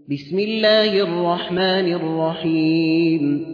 بسم الله الرحمن الرحيم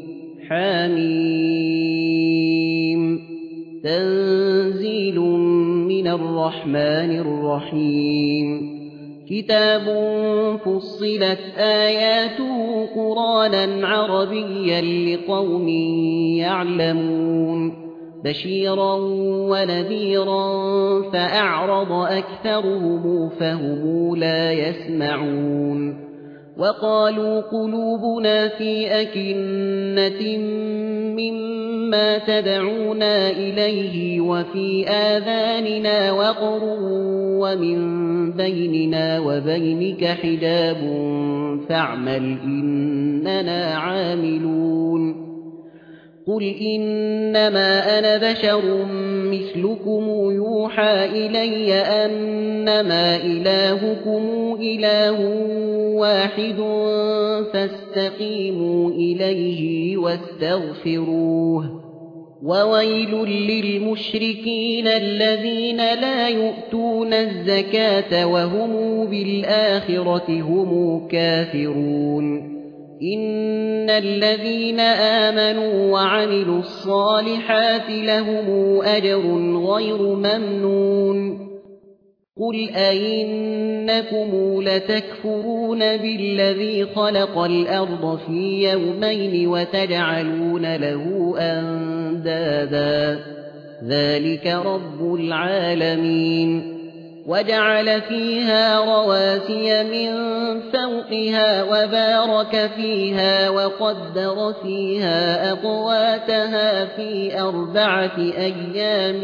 حميم تنزيل من الرحمن الرحيم كتاب فصلت آياته قرآنا عربيا لقوم يعلمون بشيرا ونذيرا فأعرض أكثرهم فهم لا يسمعون وقالوا قلوبنا في أكنة مما تدعونا إليه وفي آذاننا وقر ومن بيننا وبينك حجاب فاعمل إننا عاملون قل إنما أنا بشر مثلكم يوحى إلي أنما إلهكم إله واحد فاستقيموا إليه واستغفروه وويل للمشركين الذين لا يؤتون الزكاة وهم بالآخرة هم كافرون إن الذين آمنوا وعملوا الصالحات لهم أجر غير ممنون قل أئنكم لتكفرون بالذي خلق الأرض في يومين وتجعلون له أندادا ذلك رب العالمين وجعل فيها رواسي من فوقها وبارك فيها وقدر فيها أقواتها في 4 أيام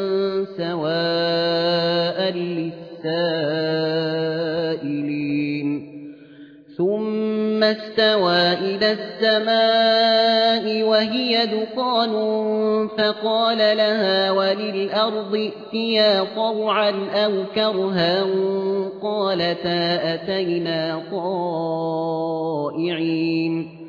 سواء للسائلين ثم استوى إلى السماء وهي دخان فقال لها وللأرض ائتيا طوعا أو كرها قالتا أتينا طائعين